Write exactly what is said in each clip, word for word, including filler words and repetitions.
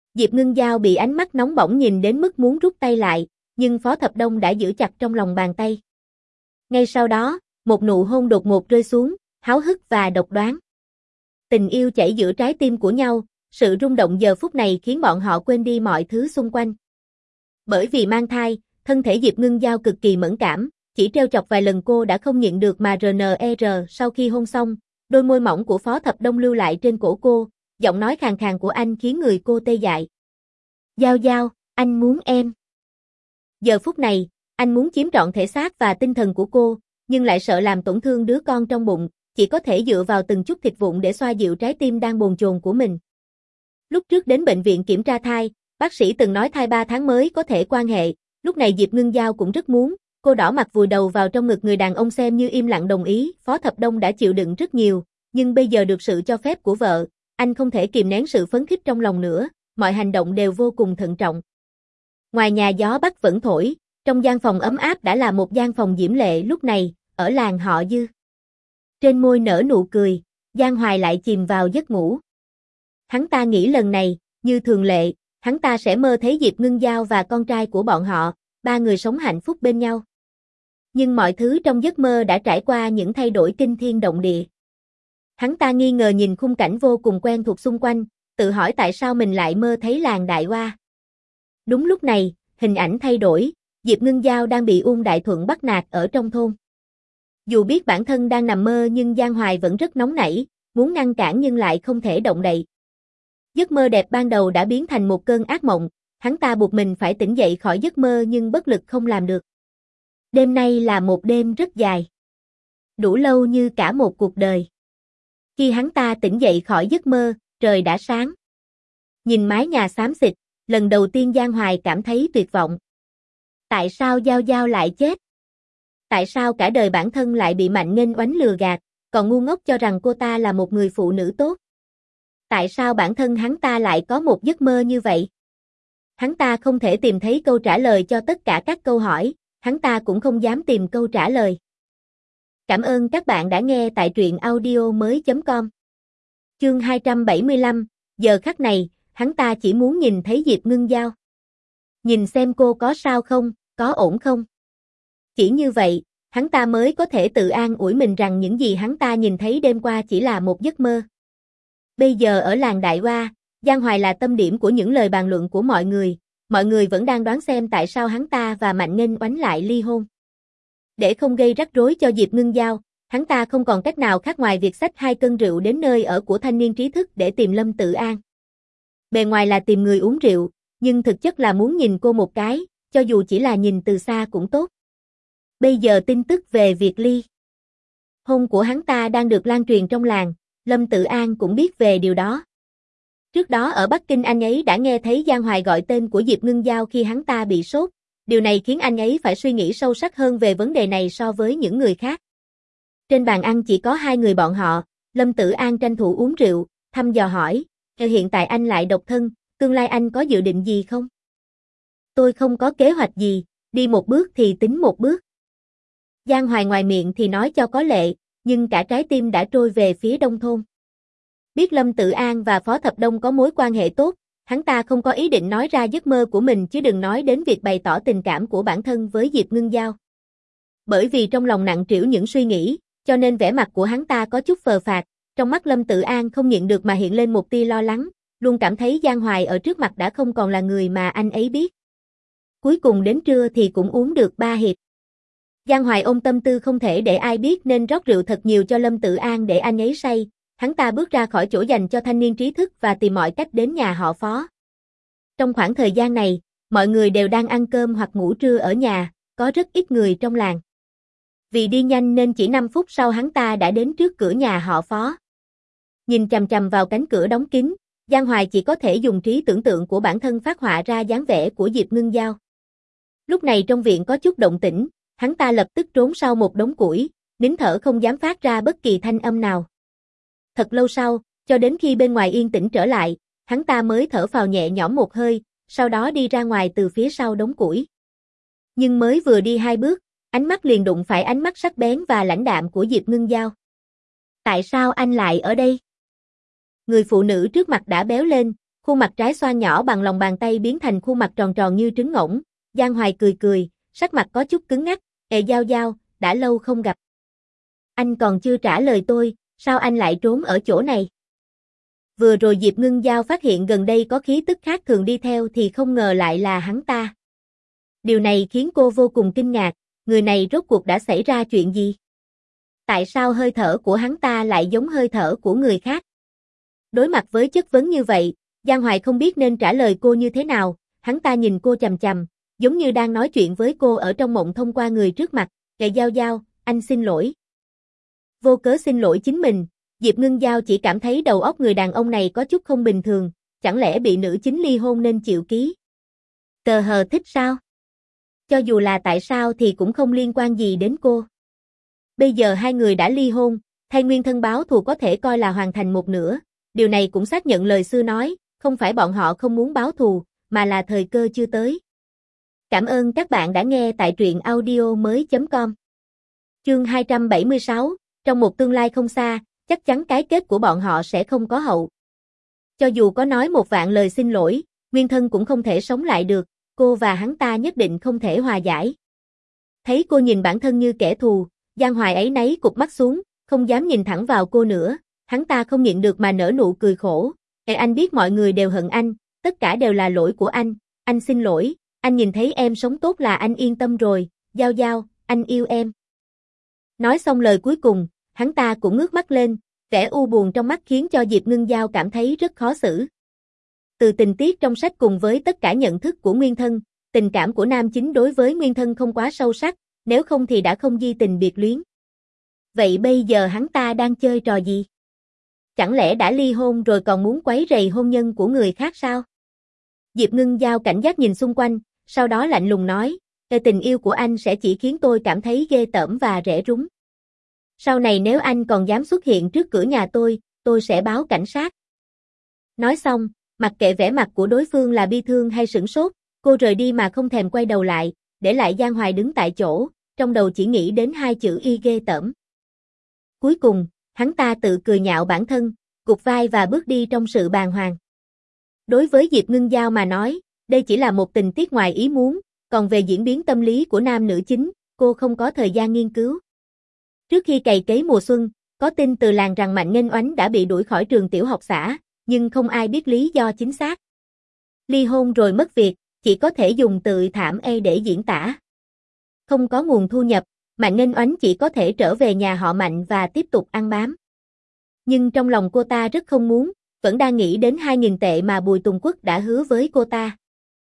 Diệp Ngưng Giao bị ánh mắt nóng bỏng nhìn đến mức muốn rút tay lại, nhưng Phó Thập Đông đã giữ chặt trong lòng bàn tay. Ngay sau đó, một nụ hôn đột ngột rơi xuống, háo hức và độc đoán. Tình yêu chảy giữa trái tim của nhau, sự rung động giờ phút này khiến bọn họ quên đi mọi thứ xung quanh. Bởi vì mang thai, thân thể Diệp Ngưng Giao cực kỳ mẫn cảm, chỉ trêu chọc vài lần cô đã không nhịn được mà rờ nờ rờ sau khi hôn xong, đôi môi mỏng của Phó Thập Đông lưu lại trên cổ cô, giọng nói khàn khàn của anh khiến người cô tê dại. Giao Giao, anh muốn em. Giờ phút này, anh muốn chiếm trọn thể xác và tinh thần của cô, nhưng lại sợ làm tổn thương đứa con trong bụng, chỉ có thể dựa vào từng chút thịt vụn để xoa dịu trái tim đang bồn chồn của mình. Lúc trước đến bệnh viện kiểm tra thai, bác sĩ từng nói thai ba tháng mới có thể quan hệ, lúc này Diệp Ngưng Giao cũng rất muốn, cô đỏ mặt vùi đầu vào trong ngực người đàn ông xem như im lặng đồng ý, Phó Thập Đông đã chịu đựng rất nhiều, nhưng bây giờ được sự cho phép của vợ, anh không thể kìm nén sự phấn khích trong lòng nữa, mọi hành động đều vô cùng thận trọng. Ngoài nhà gió bắc vẫn thổi, trong gian phòng ấm áp đã là một gian phòng diễm lệ lúc này, ở làng họ Dư. Trên môi nở nụ cười, Giang Hoài lại chìm vào giấc ngủ. Hắn ta nghĩ lần này, như thường lệ, hắn ta sẽ mơ thấy Diệp Ngưng Giao và con trai của bọn họ, ba người sống hạnh phúc bên nhau. Nhưng mọi thứ trong giấc mơ đã trải qua những thay đổi kinh thiên động địa. Hắn ta nghi ngờ nhìn khung cảnh vô cùng quen thuộc xung quanh, tự hỏi tại sao mình lại mơ thấy làng Đại Hoa. Đúng lúc này, hình ảnh thay đổi, Diệp Ngưng Giao đang bị Uông Đại Thuận bắt nạt ở trong thôn. Dù biết bản thân đang nằm mơ nhưng Giang Hoài vẫn rất nóng nảy, muốn ngăn cản nhưng lại không thể động đậy. Giấc mơ đẹp ban đầu đã biến thành một cơn ác mộng, hắn ta buộc mình phải tỉnh dậy khỏi giấc mơ nhưng bất lực không làm được. Đêm nay là một đêm rất dài. Đủ lâu như cả một cuộc đời. Khi hắn ta tỉnh dậy khỏi giấc mơ, trời đã sáng. Nhìn mái nhà xám xịt, lần đầu tiên Giang Hoài cảm thấy tuyệt vọng. Tại sao Giao Giao lại chết? Tại sao cả đời bản thân lại bị Mạnh Nghênh oánh lừa gạt, còn ngu ngốc cho rằng cô ta là một người phụ nữ tốt? Tại sao bản thân hắn ta lại có một giấc mơ như vậy? Hắn ta không thể tìm thấy câu trả lời cho tất cả các câu hỏi, hắn ta cũng không dám tìm câu trả lời. Cảm ơn các bạn đã nghe tại truyện audio mới chấm com. Chương hai trăm bảy mươi lăm, giờ khắc này, hắn ta chỉ muốn nhìn thấy Diệp Ngưng Giao. Nhìn xem cô có sao không, có ổn không. Chỉ như vậy, hắn ta mới có thể tự an ủi mình rằng những gì hắn ta nhìn thấy đêm qua chỉ là một giấc mơ. Bây giờ ở làng Đại Hoa, Giang Hoài là tâm điểm của những lời bàn luận của mọi người, mọi người vẫn đang đoán xem tại sao hắn ta và Mạnh Nghênh oánh lại ly hôn. Để không gây rắc rối cho Diệp Ngưng Giao, hắn ta không còn cách nào khác ngoài việc xách hai cân rượu đến nơi ở của thanh niên trí thức để tìm Lâm Tự An. Bề ngoài là tìm người uống rượu, nhưng thực chất là muốn nhìn cô một cái, cho dù chỉ là nhìn từ xa cũng tốt. Bây giờ tin tức về việc ly hôn của hắn ta đang được lan truyền trong làng, Lâm Tự An cũng biết về điều đó. Trước đó ở Bắc Kinh anh ấy đã nghe thấy Giang Hoài gọi tên của Diệp Ngưng Giao khi hắn ta bị sốt, điều này khiến anh ấy phải suy nghĩ sâu sắc hơn về vấn đề này so với những người khác. Trên bàn ăn chỉ có hai người bọn họ, Lâm Tự An tranh thủ uống rượu, thăm dò hỏi, hiện tại anh lại độc thân, tương lai anh có dự định gì không? Tôi không có kế hoạch gì, đi một bước thì tính một bước. Giang Hoài ngoài miệng thì nói cho có lệ, nhưng cả trái tim đã trôi về phía đông thôn. Biết Lâm Tự An và Phó Thập Đông có mối quan hệ tốt, hắn ta không có ý định nói ra giấc mơ của mình chứ đừng nói đến việc bày tỏ tình cảm của bản thân với Diệp Ngưng Giao. Bởi vì trong lòng nặng trĩu những suy nghĩ, cho nên vẻ mặt của hắn ta có chút phờ phạc, trong mắt Lâm Tự An không nhịn được mà hiện lên một tia lo lắng, luôn cảm thấy Giang Hoài ở trước mặt đã không còn là người mà anh ấy biết. Cuối cùng đến trưa thì cũng uống được ba hiệp. Giang Hoài ôm tâm tư không thể để ai biết nên rót rượu thật nhiều cho Lâm Tự An để anh ấy say, hắn ta bước ra khỏi chỗ dành cho thanh niên trí thức và tìm mọi cách đến nhà họ Phó. Trong khoảng thời gian này, mọi người đều đang ăn cơm hoặc ngủ trưa ở nhà, có rất ít người trong làng. Vì đi nhanh nên chỉ năm phút sau hắn ta đã đến trước cửa nhà họ Phó. Nhìn chằm chằm vào cánh cửa đóng kín, Giang Hoài chỉ có thể dùng trí tưởng tượng của bản thân phát họa ra dáng vẻ của Diệp Ngưng Giao. Lúc này trong viện có chút động tĩnh, hắn ta lập tức trốn sau một đống củi, nín thở không dám phát ra bất kỳ thanh âm nào. Thật lâu sau, cho đến khi bên ngoài yên tĩnh trở lại, hắn ta mới thở phào nhẹ nhõm một hơi, sau đó đi ra ngoài từ phía sau đống củi. Nhưng mới vừa đi hai bước, ánh mắt liền đụng phải ánh mắt sắc bén và lãnh đạm của Diệp Ngưng Giao. Tại sao anh lại ở đây? Người phụ nữ trước mặt đã béo lên, khuôn Khuôn mặt trái xoan nhỏ bằng lòng bàn tay biến thành khuôn mặt tròn tròn như trứng ngỗng. Giang Hoài cười cười, sắc mặt có chút cứng ngắc. Ê Giao Giao, đã lâu không gặp. Anh còn chưa trả lời tôi, sao anh lại trốn ở chỗ này? Vừa rồi Diệp Ngưng Giao phát hiện gần đây có khí tức khác thường đi theo thì không ngờ lại là hắn ta. Điều này khiến cô vô cùng kinh ngạc, người này rốt cuộc đã xảy ra chuyện gì? Tại sao hơi thở của hắn ta lại giống hơi thở của người khác? Đối mặt với chất vấn như vậy, Giang Hoài không biết nên trả lời cô như thế nào, hắn ta nhìn cô chằm chằm, giống như đang nói chuyện với cô ở trong mộng thông qua người trước mặt. Ê Giao Giao, anh xin lỗi. Vô cớ xin lỗi chính mình, Diệp Ngưng Giao chỉ cảm thấy đầu óc người đàn ông này có chút không bình thường, chẳng lẽ bị nữ chính ly hôn nên chịu ký? Tờ hờ thích sao? Cho dù là tại sao thì cũng không liên quan gì đến cô. Bây giờ hai người đã ly hôn, thay nguyên thân báo thù có thể coi là hoàn thành một nửa, điều này cũng xác nhận lời xưa nói, không phải bọn họ không muốn báo thù, mà là thời cơ chưa tới. Cảm ơn các bạn đã nghe tại truyện audio mới chấm com. Chương hai trăm bảy mươi sáu, trong một tương lai không xa, chắc chắn cái kết của bọn họ sẽ không có hậu. Cho dù có nói một vạn lời xin lỗi, nguyên thân cũng không thể sống lại được, cô và hắn ta nhất định không thể hòa giải. Thấy cô nhìn bản thân như kẻ thù, Giang Hoài áy náy cụp mắt xuống, không dám nhìn thẳng vào cô nữa, hắn ta không nhịn được mà nở nụ cười khổ. Ê anh biết mọi người đều hận anh, tất cả đều là lỗi của anh, anh xin lỗi, anh nhìn thấy em sống tốt là anh yên tâm rồi, Giao Giao, anh yêu em. Nói xong lời cuối cùng, hắn ta cũng ngước mắt lên, vẻ u buồn trong mắt khiến cho Diệp Ngưng Giao cảm thấy rất khó xử. Từ tình tiết trong sách cùng với tất cả nhận thức của nguyên thân, tình cảm của nam chính đối với nguyên thân không quá sâu sắc, nếu không thì đã không di tình biệt luyến. Vậy bây giờ hắn ta đang chơi trò gì? Chẳng lẽ đã ly hôn rồi còn muốn quấy rầy hôn nhân của người khác sao? Diệp Ngưng Giao cảnh giác nhìn xung quanh, sau đó lạnh lùng nói, Ê, tình yêu của anh sẽ chỉ khiến tôi cảm thấy ghê tởm và rẻ rúng. Sau này nếu anh còn dám xuất hiện trước cửa nhà tôi, tôi sẽ báo cảnh sát. Nói xong, mặc kệ vẻ mặt của đối phương là bi thương hay sửng sốt, cô rời đi mà không thèm quay đầu lại, để lại Giang Hoài đứng tại chỗ, trong đầu chỉ nghĩ đến hai chữ y ghê tởm. Cuối cùng, hắn ta tự cười nhạo bản thân, gục vai và bước đi trong sự bàng hoàng. Đối với Diệp Ngưng Giao mà nói, đây chỉ là một tình tiết ngoài ý muốn, còn về diễn biến tâm lý của nam nữ chính, cô không có thời gian nghiên cứu. Trước khi cày cấy mùa xuân, có tin từ làng rằng Mạnh Nghênh Oánh đã bị đuổi khỏi trường tiểu học xã, nhưng không ai biết lý do chính xác. Ly hôn rồi mất việc, chỉ có thể dùng từ thảm ê để diễn tả. Không có nguồn thu nhập, Mạnh Nghênh Oánh chỉ có thể trở về nhà họ Mạnh và tiếp tục ăn bám. Nhưng trong lòng cô ta rất không muốn, vẫn đang nghĩ đến hai nghìn tệ mà Bùi Tùng Quốc đã hứa với cô ta.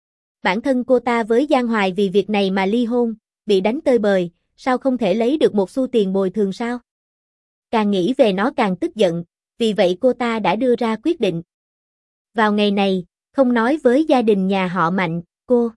Bản thân cô ta với Giang Hoài vì việc này mà ly hôn, bị đánh tơi bời, sao không thể lấy được một xu tiền bồi thường sao? Càng nghĩ về nó càng tức giận, vì vậy cô ta đã đưa ra quyết định. Vào ngày này, không nói với gia đình nhà họ Mạnh, cô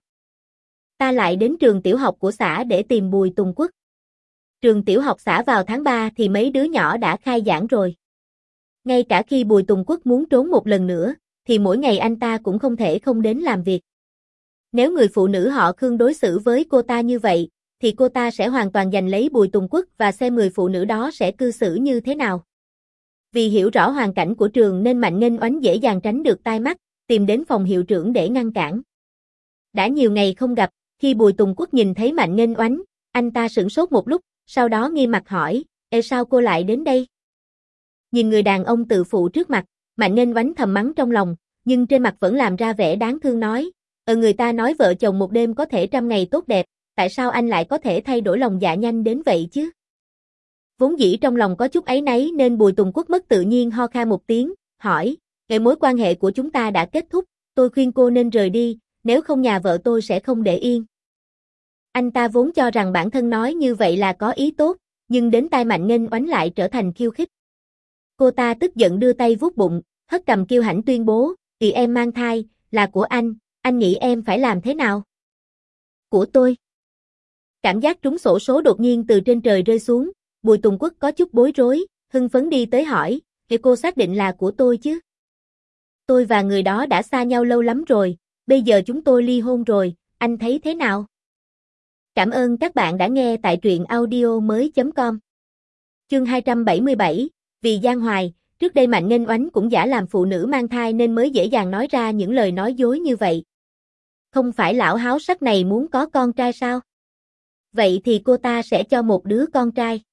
ta lại đến trường tiểu học của xã để tìm Bùi Tùng Quốc. Trường tiểu học xã vào tháng ba thì mấy đứa nhỏ đã khai giảng rồi. Ngay cả khi Bùi Tùng Quốc muốn trốn một lần nữa, thì mỗi ngày anh ta cũng không thể không đến làm việc. Nếu người phụ nữ họ Khương đối xử với cô ta như vậy, thì cô ta sẽ hoàn toàn giành lấy Bùi Tùng Quốc và xem người phụ nữ đó sẽ cư xử như thế nào. Vì hiểu rõ hoàn cảnh của trường nên Mạnh Nghênh Oánh dễ dàng tránh được tai mắt, tìm đến phòng hiệu trưởng để ngăn cản. Đã nhiều ngày không gặp, khi Bùi Tùng Quốc nhìn thấy Mạnh Nghênh Oánh, anh ta sửng sốt một lúc, sau đó nghiêm mặt hỏi, Ê sao cô lại đến đây? Nhìn người đàn ông tự phụ trước mặt, Mạnh Nghênh Oánh thầm mắng trong lòng, nhưng trên mặt vẫn làm ra vẻ đáng thương nói, Ờ người ta nói vợ chồng một đêm có thể trăm ngày tốt đẹp, tại sao anh lại có thể thay đổi lòng dạ nhanh đến vậy chứ? Vốn dĩ trong lòng có chút áy náy nên Bùi Tùng Quốc mất tự nhiên ho khan một tiếng, hỏi, Nghệ mối quan hệ của chúng ta đã kết thúc, tôi khuyên cô nên rời đi, nếu không nhà vợ tôi sẽ không để yên. Anh ta vốn cho rằng bản thân nói như vậy là có ý tốt, nhưng đến tai Mạnh Nghênh Oánh lại trở thành khiêu khích. Cô ta tức giận đưa tay vuốt bụng, hất cằm kiêu hãnh tuyên bố, thì em mang thai, là của anh, anh nghĩ em phải làm thế nào? Của tôi. Cảm giác trúng xổ số đột nhiên từ trên trời rơi xuống, Bùi Tùng Quốc có chút bối rối, hưng phấn đi tới hỏi, thì cô xác định là của tôi chứ? Tôi và người đó đã xa nhau lâu lắm rồi, bây giờ chúng tôi ly hôn rồi, anh thấy thế nào? Cảm ơn các bạn đã nghe tại truyện audio mới chấm com. Chương hai trăm bảy mươi bảy, vì Giang Hoài, Trước đây Mạnh Nghênh Oánh cũng giả làm phụ nữ mang thai nên mới dễ dàng nói ra những lời nói dối như vậy. Không phải lão háo sắc này muốn có con trai sao? Vậy thì cô ta sẽ cho một đứa con trai.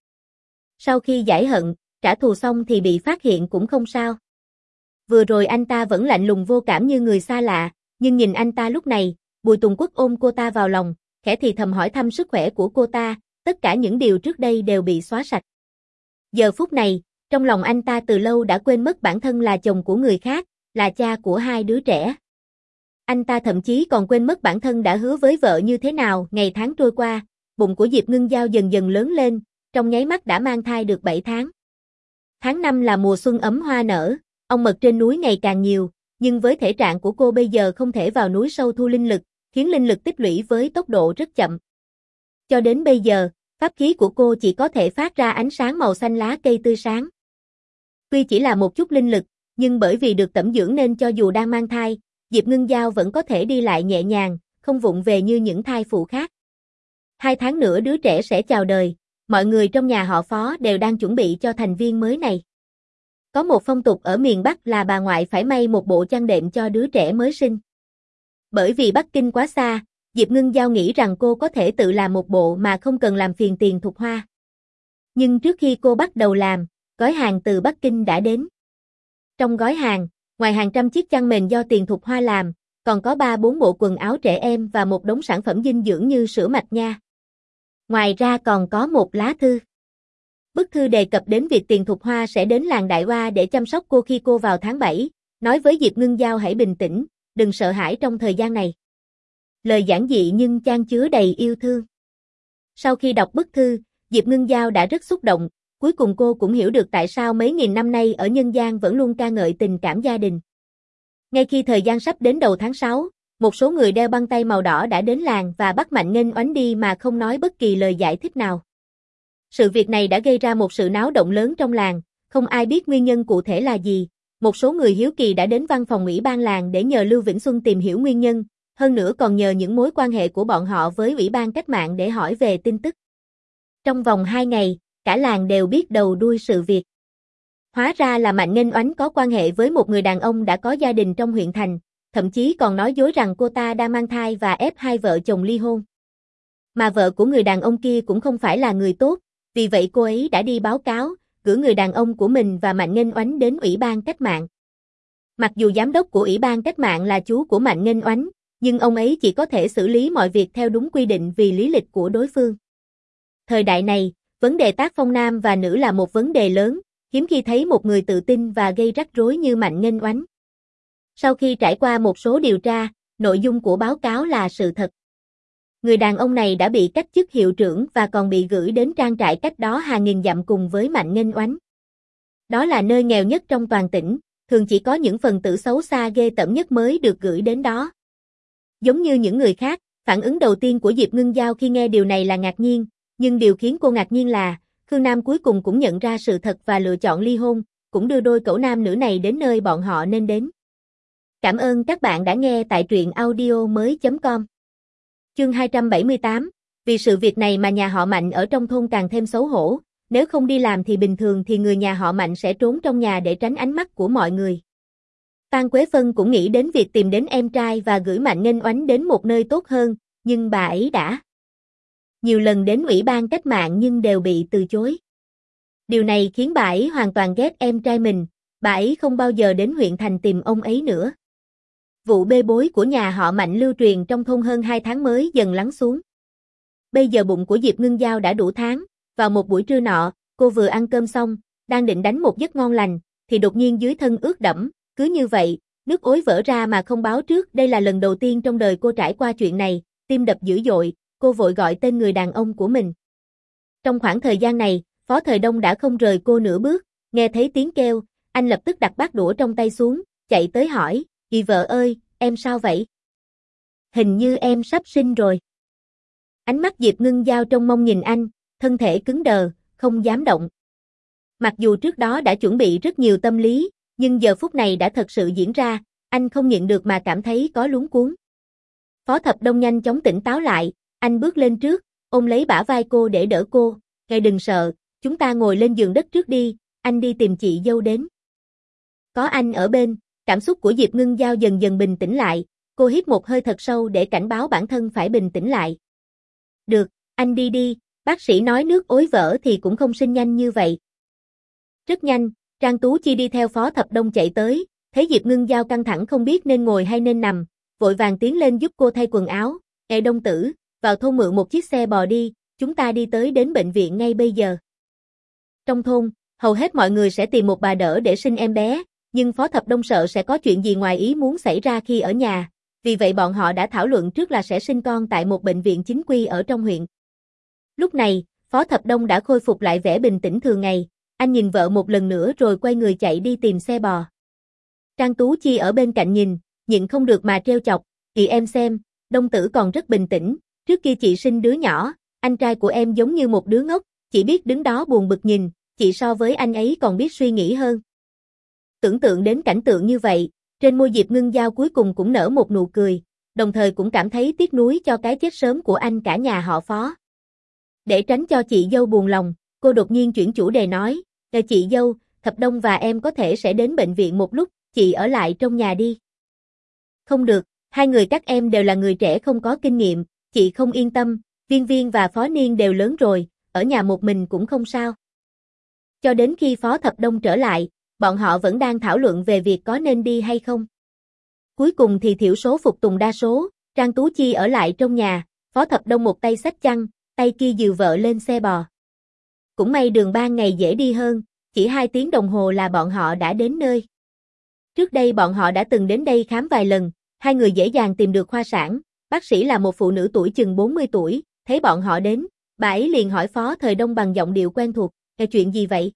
Sau khi giải hận, trả thù xong thì bị phát hiện cũng không sao. Vừa rồi anh ta vẫn lạnh lùng vô cảm như người xa lạ, nhưng nhìn anh ta lúc này, Bùi Tùng Quốc ôm cô ta vào lòng, khẽ thì thầm hỏi thăm sức khỏe của cô ta, tất cả những điều trước đây đều bị xóa sạch. Giờ phút này, trong lòng anh ta từ lâu đã quên mất bản thân là chồng của người khác, là cha của hai đứa trẻ. Anh ta thậm chí còn quên mất bản thân đã hứa với vợ như thế nào. Ngày tháng trôi qua, bụng của Diệp Ngưng Giao dần dần lớn lên, trong nháy mắt đã mang thai được bảy tháng. Tháng năm là mùa xuân ấm hoa nở, ong mật trên núi ngày càng nhiều, nhưng với thể trạng của cô bây giờ không thể vào núi sâu thu linh lực, khiến linh lực tích lũy với tốc độ rất chậm. Cho đến bây giờ, pháp khí của cô chỉ có thể phát ra ánh sáng màu xanh lá cây tươi sáng. Tuy chỉ là một chút linh lực, nhưng bởi vì được tẩm dưỡng nên cho dù đang mang thai, Diệp Ngưng Giao vẫn có thể đi lại nhẹ nhàng, không vụng về như những thai phụ khác. Hai tháng nữa đứa trẻ sẽ chào đời, mọi người trong nhà họ Phó đều đang chuẩn bị cho thành viên mới này. Có một phong tục ở miền Bắc là bà ngoại phải may một bộ chăn đệm cho đứa trẻ mới sinh. Bởi vì Bắc Kinh quá xa, Diệp Ngưng Giao nghĩ rằng cô có thể tự làm một bộ mà không cần làm phiền Tiền Thục Hoa. Nhưng trước khi cô bắt đầu làm, gói hàng từ Bắc Kinh đã đến. Trong gói hàng, ngoài hàng trăm chiếc chăn mền do Tiền Thục Hoa làm, còn có ba bốn bộ quần áo trẻ em và một đống sản phẩm dinh dưỡng như sữa mạch nha. Ngoài ra còn có một lá thư. Bức thư đề cập đến việc Tiền Thục Hoa sẽ đến làng Đại Hoa để chăm sóc cô khi cô vào tháng bảy, nói với Diệp Ngưng Giao hãy bình tĩnh, đừng sợ hãi trong thời gian này. Lời giản dị nhưng chan chứa đầy yêu thương. Sau khi đọc bức thư, Diệp Ngưng Giao đã rất xúc động, cuối cùng cô cũng hiểu được tại sao mấy nghìn năm nay ở nhân gian vẫn luôn ca ngợi tình cảm gia đình. Ngay khi thời gian sắp đến đầu tháng sáu, một số người đeo băng tay màu đỏ đã đến làng và bắt Mạnh Nghênh Oánh đi mà không nói bất kỳ lời giải thích nào. Sự việc này đã gây ra một sự náo động lớn trong làng, không ai biết nguyên nhân cụ thể là gì. Một số người hiếu kỳ đã đến văn phòng ủy ban làng để nhờ Lưu Vĩnh Xuân tìm hiểu nguyên nhân, hơn nữa còn nhờ những mối quan hệ của bọn họ với ủy ban cách mạng để hỏi về tin tức. Trong vòng hai ngày, cả làng đều biết đầu đuôi sự việc. Hóa ra là Mạnh Nghênh Oánh có quan hệ với một người đàn ông đã có gia đình trong huyện thành, thậm chí còn nói dối rằng cô ta đang mang thai và ép hai vợ chồng ly hôn. Mà vợ của người đàn ông kia cũng không phải là người tốt, vì vậy cô ấy đã đi báo cáo, gửi người đàn ông của mình và Mạnh Nghênh Oánh đến ủy ban cách mạng. Mặc dù giám đốc của ủy ban cách mạng là chú của Mạnh Nghênh Oánh, nhưng ông ấy chỉ có thể xử lý mọi việc theo đúng quy định vì lý lịch của đối phương. Thời đại này, vấn đề tác phong nam và nữ là một vấn đề lớn, hiếm khi thấy một người tự tin và gây rắc rối như Mạnh Nghênh Oánh. Sau khi trải qua một số điều tra, nội dung của báo cáo là sự thật. Người đàn ông này đã bị cách chức hiệu trưởng và còn bị gửi đến trang trại cách đó hàng nghìn dặm cùng với Mạnh Nghênh Oánh. Đó là nơi nghèo nhất trong toàn tỉnh, thường chỉ có những phần tử xấu xa ghê tởm nhất mới được gửi đến đó. Giống như những người khác, phản ứng đầu tiên của Diệp Ngưng Giao khi nghe điều này là ngạc nhiên, nhưng điều khiến cô ngạc nhiên là, Khương Nam cuối cùng cũng nhận ra sự thật và lựa chọn ly hôn, cũng đưa đôi cẩu nam nữ này đến nơi bọn họ nên đến. Cảm ơn các bạn đã nghe tại truyện audio mới chấm com. Chương hai trăm bảy mươi tám, vì sự việc này mà nhà họ Mạnh ở trong thôn càng thêm xấu hổ, nếu không đi làm thì bình thường thì người nhà họ Mạnh sẽ trốn trong nhà để tránh ánh mắt của mọi người. Phan Quế Phân cũng nghĩ đến việc tìm đến em trai và gửi Mạnh Nghênh Oánh đến một nơi tốt hơn, nhưng bà ấy đã nhiều lần đến ủy ban cách mạng nhưng đều bị từ chối. Điều này khiến bà ấy hoàn toàn ghét em trai mình, bà ấy không bao giờ đến huyện thành tìm ông ấy nữa. Vụ bê bối của nhà họ Mạnh lưu truyền trong thôn hơn hai tháng mới dần lắng xuống. Bây giờ bụng của Diệp Ngưng Giao đã đủ tháng, vào một buổi trưa nọ, cô vừa ăn cơm xong, đang định đánh một giấc ngon lành, thì đột nhiên dưới thân ướt đẫm, cứ như vậy, nước ối vỡ ra mà không báo trước. Đây là lần đầu tiên trong đời cô trải qua chuyện này, tim đập dữ dội, cô vội gọi tên người đàn ông của mình. Trong khoảng thời gian này, Phó Thời Đông đã không rời cô nửa bước, nghe thấy tiếng kêu, anh lập tức đặt bát đũa trong tay xuống, chạy tới hỏi, "Dì vợ ơi, em sao vậy? Hình như em sắp sinh rồi." Ánh mắt Diệp Ngưng Giao trông mong nhìn anh, thân thể cứng đờ, không dám động. Mặc dù trước đó đã chuẩn bị rất nhiều tâm lý, nhưng giờ phút này đã thật sự diễn ra, anh không nhịn được mà cảm thấy có luống cuống. Phó Thập Đông nhanh chóng tỉnh táo lại, anh bước lên trước, ôm lấy bả vai cô để đỡ cô, "Ngài đừng sợ, chúng ta ngồi lên giường đất trước đi, anh đi tìm chị dâu đến." Có anh ở bên, cảm xúc của Diệp Ngưng Giao dần dần bình tĩnh lại, cô hít một hơi thật sâu để cảnh báo bản thân phải bình tĩnh lại. Được, anh đi đi, bác sĩ nói nước ối vỡ thì cũng không sinh nhanh như vậy. Rất nhanh, Trang Tú Chi đi theo Phó Thập Đông chạy tới, thấy Diệp Ngưng Giao căng thẳng không biết nên ngồi hay nên nằm, vội vàng tiến lên giúp cô thay quần áo. Ê Đông tử, vào thôn mượn một chiếc xe bò đi, chúng ta đi tới đến bệnh viện ngay bây giờ. Trong thôn, hầu hết mọi người sẽ tìm một bà đỡ để sinh em bé, nhưng Phó Thập Đông sợ sẽ có chuyện gì ngoài ý muốn xảy ra khi ở nhà, vì vậy bọn họ đã thảo luận trước là sẽ sinh con tại một bệnh viện chính quy ở trong huyện. Lúc này, Phó Thập Đông đã khôi phục lại vẻ bình tĩnh thường ngày, anh nhìn vợ một lần nữa rồi quay người chạy đi tìm xe bò. Trang Tú Chi ở bên cạnh nhìn, nhịn không được mà trêu chọc, chị em xem, Đông tử còn rất bình tĩnh, trước kia chị sinh đứa nhỏ, anh trai của em giống như một đứa ngốc, chỉ biết đứng đó buồn bực nhìn, chị so với anh ấy còn biết suy nghĩ hơn. Tưởng tượng đến cảnh tượng như vậy, trên môi Diệp Ngưng Giao cuối cùng cũng nở một nụ cười, đồng thời cũng cảm thấy tiếc nuối cho cái chết sớm của anh cả nhà họ Phó. Để tránh cho chị dâu buồn lòng, cô đột nhiên chuyển chủ đề nói, "Ờ chị dâu, Thập Đông và em có thể sẽ đến bệnh viện một lúc, chị ở lại trong nhà đi." Không được, hai người các em đều là người trẻ không có kinh nghiệm, chị không yên tâm, Viên Viên và Phó Niên đều lớn rồi, ở nhà một mình cũng không sao. Cho đến khi Phó Thập Đông trở lại, bọn họ vẫn đang thảo luận về việc có nên đi hay không. Cuối cùng thì thiểu số phục tùng đa số, Trang Tú Chi ở lại trong nhà, Phó Thập Đông một tay xách chăn, tay kia dìu vợ lên xe bò. Cũng may đường ban ngày dễ đi hơn, chỉ hai tiếng đồng hồ là bọn họ đã đến nơi. Trước đây bọn họ đã từng đến đây khám vài lần, hai người dễ dàng tìm được khoa sản, bác sĩ là một phụ nữ tuổi chừng bốn mươi tuổi, thấy bọn họ đến, bà ấy liền hỏi Phó Thời Đông bằng giọng điệu quen thuộc, "Cái chuyện gì vậy?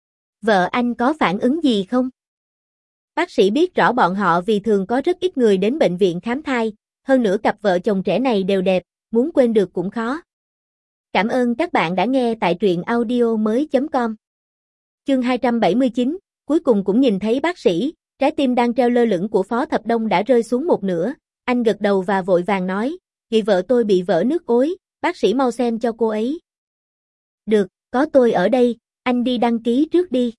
Vợ anh có phản ứng gì không?" Bác sĩ biết rõ bọn họ vì thường có rất ít người đến bệnh viện khám thai, hơn nữa cặp vợ chồng trẻ này đều đẹp, muốn quên được cũng khó. Cảm ơn các bạn đã nghe tại truyện audio mới chấm com. Chương hai trăm bảy mươi chín, cuối cùng cũng nhìn thấy bác sĩ, trái tim đang treo lơ lửng của Phó Thập Đông đã rơi xuống một nửa, anh gật đầu và vội vàng nói, "Chị vợ tôi bị vỡ nước ối, bác sĩ mau xem cho cô ấy." "Được, có tôi ở đây, anh đi đăng ký trước đi."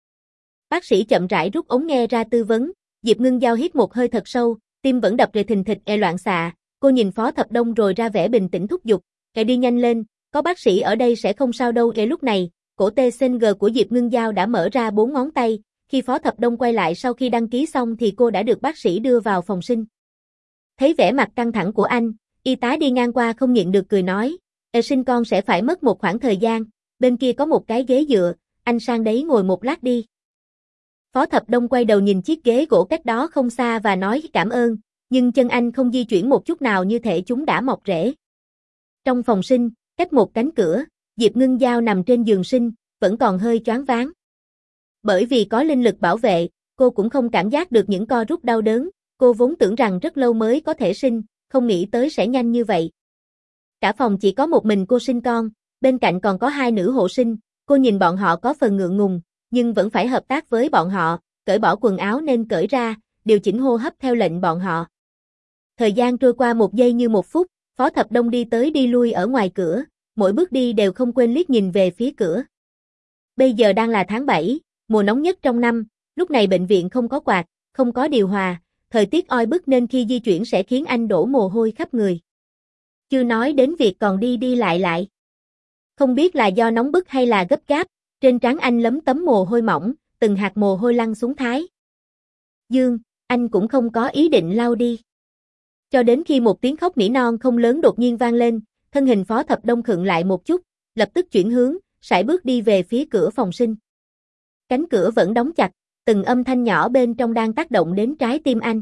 Bác sĩ chậm rãi rút ống nghe ra tư vấn, Diệp Ngưng Giao hít một hơi thật sâu, tim vẫn đập rề thình thịch e loạn xạ, cô nhìn Phó Thập Đông rồi ra vẻ bình tĩnh thúc giục, "Kệ đi nhanh lên, có bác sĩ ở đây sẽ không sao đâu." E lúc này, cổ tê xê giê của Diệp Ngưng Giao đã mở ra bốn ngón tay, khi Phó Thập Đông quay lại sau khi đăng ký xong thì cô đã được bác sĩ đưa vào phòng sinh. Thấy vẻ mặt căng thẳng của anh, y tá đi ngang qua không nhịn được cười nói, "E sinh con sẽ phải mất một khoảng thời gian, bên kia có một cái ghế dựa, anh sang đấy ngồi một lát đi." Phó Thập Đông quay đầu nhìn chiếc ghế gỗ cách đó không xa và nói cảm ơn, nhưng chân anh không di chuyển một chút nào như thể chúng đã mọc rễ. Trong phòng sinh, cách một cánh cửa, Diệp Ngưng Giao nằm trên giường sinh, vẫn còn hơi choáng váng. Bởi vì có linh lực bảo vệ, cô cũng không cảm giác được những co rút đau đớn, cô vốn tưởng rằng rất lâu mới có thể sinh, không nghĩ tới sẽ nhanh như vậy. Cả phòng chỉ có một mình cô sinh con, bên cạnh còn có hai nữ hộ sinh, cô nhìn bọn họ có phần ngượng ngùng, nhưng vẫn phải hợp tác với bọn họ, cởi bỏ quần áo nên cởi ra, điều chỉnh hô hấp theo lệnh bọn họ. Thời gian trôi qua một giây như một phút, Phó Thập Đông đi tới đi lui ở ngoài cửa, mỗi bước đi đều không quên liếc nhìn về phía cửa. Bây giờ đang là tháng bảy, mùa nóng nhất trong năm, lúc này bệnh viện không có quạt, không có điều hòa, thời tiết oi bức nên khi di chuyển sẽ khiến anh đổ mồ hôi khắp người. Chưa nói đến việc còn đi đi lại lại. Không biết là do nóng bức hay là gấp gáp, trên trán anh lấm tấm mồ hôi mỏng, từng hạt mồ hôi lăn xuống thái dương, anh cũng không có ý định lau đi. Cho đến khi một tiếng khóc nỉ non không lớn đột nhiên vang lên, thân hình Phó Thập Đông khựng lại một chút, lập tức chuyển hướng, sải bước đi về phía cửa phòng sinh. Cánh cửa vẫn đóng chặt, từng âm thanh nhỏ bên trong đang tác động đến trái tim anh.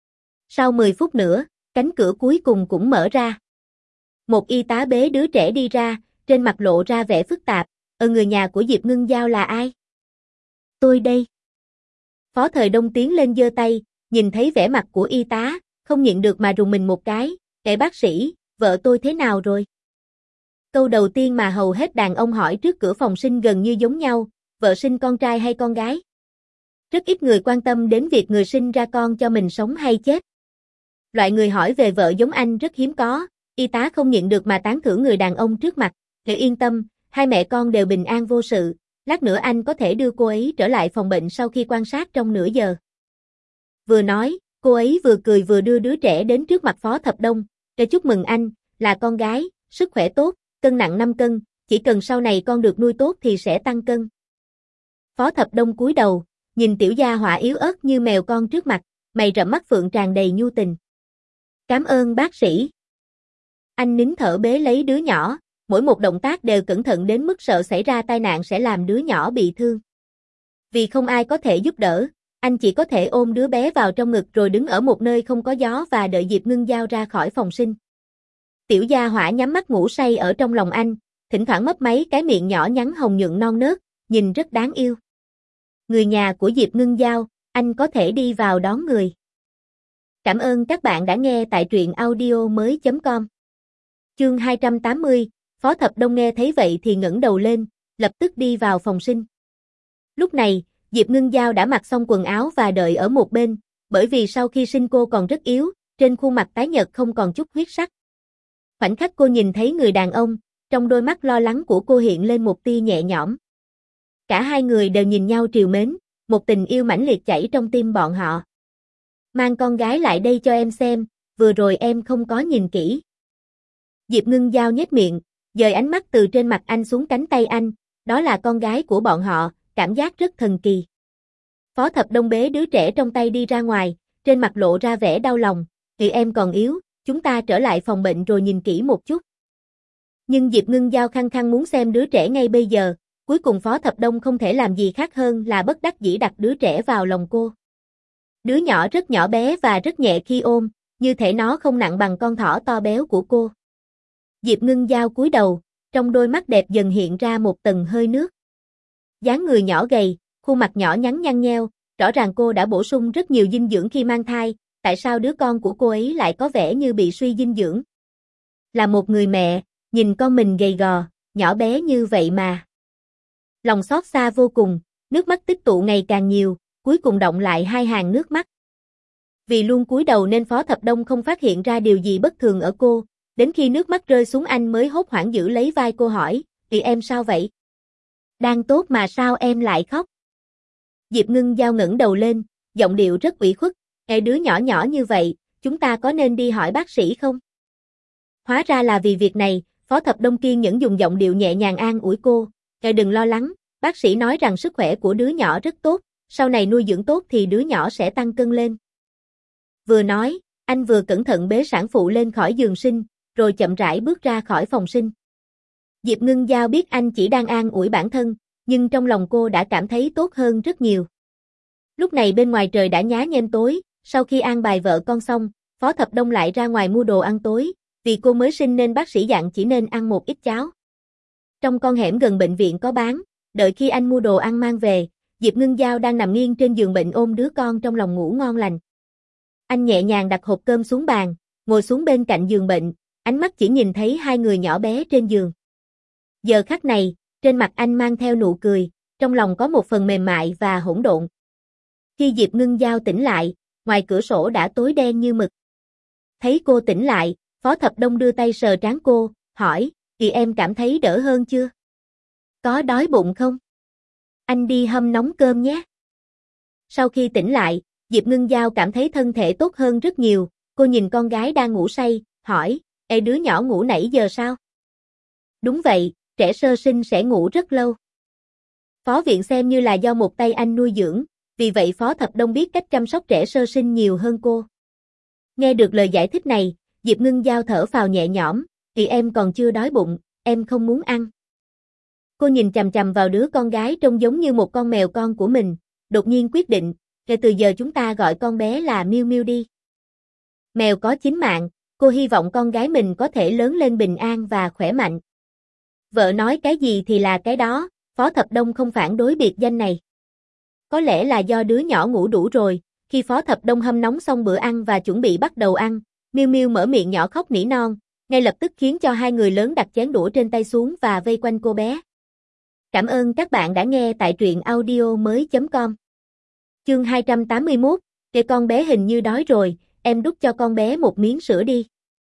Sau mười phút nữa, cánh cửa cuối cùng cũng mở ra. Một y tá bế đứa trẻ đi ra, trên mặt lộ ra vẻ phức tạp, "Ờ người nhà của Diệp Ngưng Giao là ai?" "Tôi đây." Phó Thời Đông tiến lên giơ tay, nhìn thấy vẻ mặt của y tá, không nhịn được mà rùng mình một cái, "Kệ bác sĩ, vợ tôi thế nào rồi?" Câu đầu tiên mà hầu hết đàn ông hỏi trước cửa phòng sinh gần như giống nhau, vợ sinh con trai hay con gái. Rất ít người quan tâm đến việc người sinh ra con cho mình sống hay chết. Loại người hỏi về vợ giống anh rất hiếm có, y tá không nhịn được mà tán thưởng người đàn ông trước mặt, "Hãy yên tâm, hai mẹ con đều bình an vô sự, lát nữa anh có thể đưa cô ấy trở lại phòng bệnh sau khi quan sát trong nửa giờ. Vừa nói, cô ấy vừa cười vừa đưa đứa trẻ đến trước mặt Phó Thập Đông, để chúc mừng anh, là con gái, sức khỏe tốt, cân nặng năm cân, chỉ cần sau này con được nuôi tốt thì sẽ tăng cân. Phó Thập Đông cúi đầu, nhìn tiểu gia hỏa yếu ớt như mèo con trước mặt, mày rậm mắt phượng tràn đầy nhu tình. Cảm ơn bác sĩ. Anh nín thở bế lấy đứa nhỏ, mỗi một động tác đều cẩn thận đến mức sợ xảy ra tai nạn sẽ làm đứa nhỏ bị thương. Vì không ai có thể giúp đỡ, anh chỉ có thể ôm đứa bé vào trong ngực rồi đứng ở một nơi không có gió và đợi Diệp Ngưng Giao ra khỏi phòng sinh. Tiểu gia hỏa nhắm mắt ngủ say ở trong lòng anh, thỉnh thoảng mấp máy cái miệng nhỏ nhắn hồng nhuận non nớt, nhìn rất đáng yêu. Người nhà của Diệp Ngưng Giao, anh có thể đi vào đón người. Cảm ơn các bạn đã nghe tại truyện audio mới chấm com. Chương hai trăm tám mươi, Phó Thập Đông nghe thấy vậy thì ngẩng đầu lên, lập tức đi vào phòng sinh. Lúc này, Diệp Ngưng Giao đã mặc xong quần áo và đợi ở một bên, bởi vì sau khi sinh cô còn rất yếu, trên khuôn mặt tái nhợt không còn chút huyết sắc. Khoảnh khắc cô nhìn thấy người đàn ông, trong đôi mắt lo lắng của cô hiện lên một tia nhẹ nhõm. Cả hai người đều nhìn nhau trìu mến, một tình yêu mãnh liệt chảy trong tim bọn họ. Mang con gái lại đây cho em xem, vừa rồi em không có nhìn kỹ. Diệp Ngưng Giao nhếch miệng, dời ánh mắt từ trên mặt anh xuống cánh tay anh, đó là con gái của bọn họ, cảm giác rất thần kỳ. Phó Thập Đông bế đứa trẻ trong tay đi ra ngoài, trên mặt lộ ra vẻ đau lòng, thì em còn yếu, chúng ta trở lại phòng bệnh rồi nhìn kỹ một chút. Nhưng Diệp Ngưng Giao khăng khăng muốn xem đứa trẻ ngay bây giờ, cuối cùng Phó Thập Đông không thể làm gì khác hơn là bất đắc dĩ đặt đứa trẻ vào lòng cô. Đứa nhỏ rất nhỏ bé và rất nhẹ khi ôm, như thể nó không nặng bằng con thỏ to béo của cô. Diệp Ngưng Giao cúi đầu, trong đôi mắt đẹp dần hiện ra một tầng hơi nước. Dáng người nhỏ gầy, khuôn mặt nhỏ nhắn nhăn nheo, rõ ràng cô đã bổ sung rất nhiều dinh dưỡng khi mang thai, tại sao đứa con của cô ấy lại có vẻ như bị suy dinh dưỡng? Là một người mẹ, nhìn con mình gầy gò, nhỏ bé như vậy mà. Lòng xót xa vô cùng, nước mắt tích tụ ngày càng nhiều, cuối cùng đọng lại hai hàng nước mắt. Vì luôn cúi đầu nên Phó Thập Đông không phát hiện ra điều gì bất thường ở cô, đến khi nước mắt rơi xuống anh mới hốt hoảng giữ lấy vai cô hỏi, thì em sao vậy? Đang tốt mà sao em lại khóc? Diệp Ngưng Giao ngẩng đầu lên, giọng điệu rất ủy khuất, "Ê đứa nhỏ nhỏ như vậy, chúng ta có nên đi hỏi bác sĩ không?" Hóa ra là vì việc này, Phó Thập Đông kiên nhẫn dùng giọng điệu nhẹ nhàng an ủi cô, "Ê đừng lo lắng, bác sĩ nói rằng sức khỏe của đứa nhỏ rất tốt, sau này nuôi dưỡng tốt thì đứa nhỏ sẽ tăng cân lên." Vừa nói, anh vừa cẩn thận bế sản phụ lên khỏi giường sinh, rồi chậm rãi bước ra khỏi phòng sinh. Diệp Ngưng Giao biết anh chỉ đang an ủi bản thân, nhưng trong lòng cô đã cảm thấy tốt hơn rất nhiều. Lúc này bên ngoài trời đã nhá nhem tối, sau khi an bài vợ con xong, Phó Thập Đông lại ra ngoài mua đồ ăn tối, vì cô mới sinh nên bác sĩ dặn chỉ nên ăn một ít cháo. Trong con hẻm gần bệnh viện có bán, đợi khi anh mua đồ ăn mang về, Diệp Ngưng Giao đang nằm nghiêng trên giường bệnh ôm đứa con trong lòng ngủ ngon lành. Anh nhẹ nhàng đặt hộp cơm xuống bàn, ngồi xuống bên cạnh giường bệnh, ánh mắt chỉ nhìn thấy hai người nhỏ bé trên giường. Giờ khắc này, trên mặt anh mang theo nụ cười, trong lòng có một phần mềm mại và hỗn độn. Khi Diệp Ngưng Giao tỉnh lại, ngoài cửa sổ đã tối đen như mực. Thấy cô tỉnh lại, Phó Thập Đông đưa tay sờ trán cô, hỏi, "Thì em cảm thấy đỡ hơn chưa? Có đói bụng không? Anh đi hâm nóng cơm nhé." Sau khi tỉnh lại, Diệp Ngưng Giao cảm thấy thân thể tốt hơn rất nhiều, cô nhìn con gái đang ngủ say, hỏi, "Ê đứa nhỏ ngủ nãy giờ sao?" "Đúng vậy, trẻ sơ sinh sẽ ngủ rất lâu." Phó viện xem như là do một tay anh nuôi dưỡng, vì vậy Phó Thập Đông biết cách chăm sóc trẻ sơ sinh nhiều hơn cô. Nghe được lời giải thích này, Diệp Ngưng Giao thở phào nhẹ nhõm, "Thì em còn chưa đói bụng, em không muốn ăn." Cô nhìn chằm chằm vào đứa con gái trông giống như một con mèo con của mình, đột nhiên quyết định, kể từ giờ chúng ta gọi con bé là Miu Miu đi. Mèo có chín mạng, cô hy vọng con gái mình có thể lớn lên bình an và khỏe mạnh. Vợ nói cái gì thì là cái đó, Phó Thập Đông không phản đối biệt danh này. Có lẽ là do đứa nhỏ ngủ đủ rồi, khi Phó Thập Đông hâm nóng xong bữa ăn và chuẩn bị bắt đầu ăn, Miu Miu mở miệng nhỏ khóc nỉ non, ngay lập tức khiến cho hai người lớn đặt chén đũa trên tay xuống và vây quanh cô bé. Cảm ơn các bạn đã nghe tại truyện audio mới chấm com. Chương hai trăm tám mươi mốt, "Kệ con bé hình như đói rồi, em đút cho con bé một miếng sữa đi."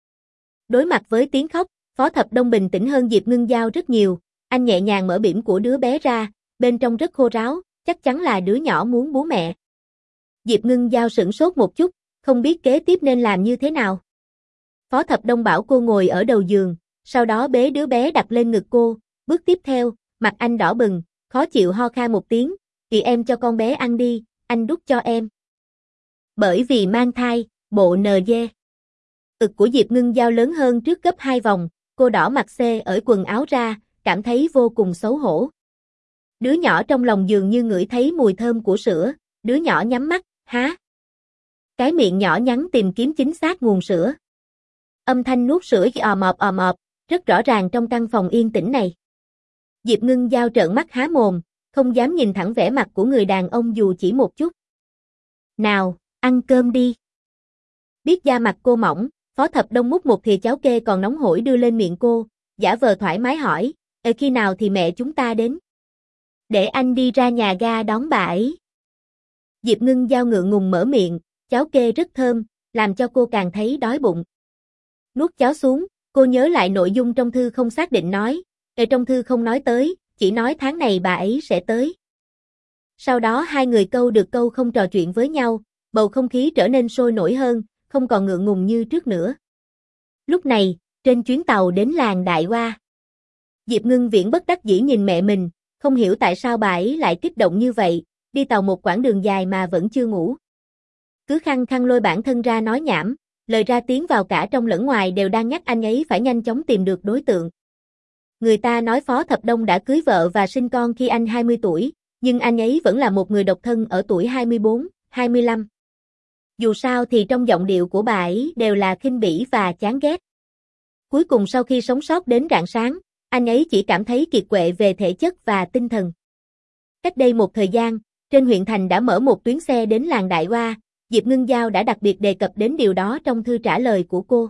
Đối mặt với tiếng khóc, Phó Thập Đông bình tĩnh hơn Diệp Ngưng Giao rất nhiều, anh nhẹ nhàng mở bỉm của đứa bé ra, bên trong rất khô ráo, chắc chắn là đứa nhỏ muốn bú mẹ. Diệp Ngưng Giao sửng sốt một chút, không biết kế tiếp nên làm như thế nào. Phó Thập Đông bảo cô ngồi ở đầu giường, sau đó bế đứa bé đặt lên ngực cô, bước tiếp theo, mặt anh đỏ bừng, khó chịu ho khan một tiếng, "Thì em cho con bé ăn đi, anh đút cho em." Bởi vì mang thai, bộ en giê. Ực của Diệp Ngưng Giao lớn hơn trước gấp hai vòng, cô đỏ mặt xê ở quần áo ra, cảm thấy vô cùng xấu hổ. Đứa nhỏ trong lòng dường như ngửi thấy mùi thơm của sữa, đứa nhỏ nhắm mắt, há. Cái miệng nhỏ nhắn tìm kiếm chính xác nguồn sữa. Âm thanh nuốt sữa ò mọp ò mọp, rất rõ ràng trong căn phòng yên tĩnh này. Diệp Ngưng Giao trợn mắt há mồm, không dám nhìn thẳng vẻ mặt của người đàn ông dù chỉ một chút. "Nào, ăn cơm đi." Biết da mặt cô mỏng, Phó Thập Đông múc một thìa cháo kê còn nóng hổi đưa lên miệng cô, giả vờ thoải mái hỏi, "Ờ khi nào thì mẹ chúng ta đến?" "Để anh đi ra nhà ga đón bà ấy." Diệp Ngưng Giao ngượng ngùng mở miệng, cháo kê rất thơm, làm cho cô càng thấy đói bụng. Nuốt cháo xuống, cô nhớ lại nội dung trong thư không xác định nói, "Ở trong thư không nói tới, chỉ nói tháng này bà ấy sẽ tới." Sau đó hai người câu được câu không trò chuyện với nhau, bầu không khí trở nên sôi nổi hơn, không còn ngượng ngùng như trước nữa. Lúc này, trên chuyến tàu đến làng Đại Hoa, Diệp Ngưng Viễn bất đắc dĩ nhìn mẹ mình, không hiểu tại sao bà ấy lại kích động như vậy, đi tàu một quãng đường dài mà vẫn chưa ngủ. Cứ khăng khăng lôi bản thân ra nói nhảm, lời ra tiếng vào cả trong lẫn ngoài đều đang nhắc anh ấy phải nhanh chóng tìm được đối tượng. Người ta nói Phó Thập Đông đã cưới vợ và sinh con khi anh hai mươi tuổi, nhưng anh ấy vẫn là một người độc thân ở tuổi hai mươi bốn, hai mươi lăm. Dù sao thì trong giọng điệu của bà ấy đều là khinh bỉ và chán ghét. Cuối cùng sau khi sống sót đến rạng sáng, anh ấy chỉ cảm thấy kiệt quệ về thể chất và tinh thần. Cách đây một thời gian, trên huyện thành đã mở một tuyến xe đến làng Đại Hoa, Diệp Ngưng Giao đã đặc biệt đề cập đến điều đó trong thư trả lời của cô.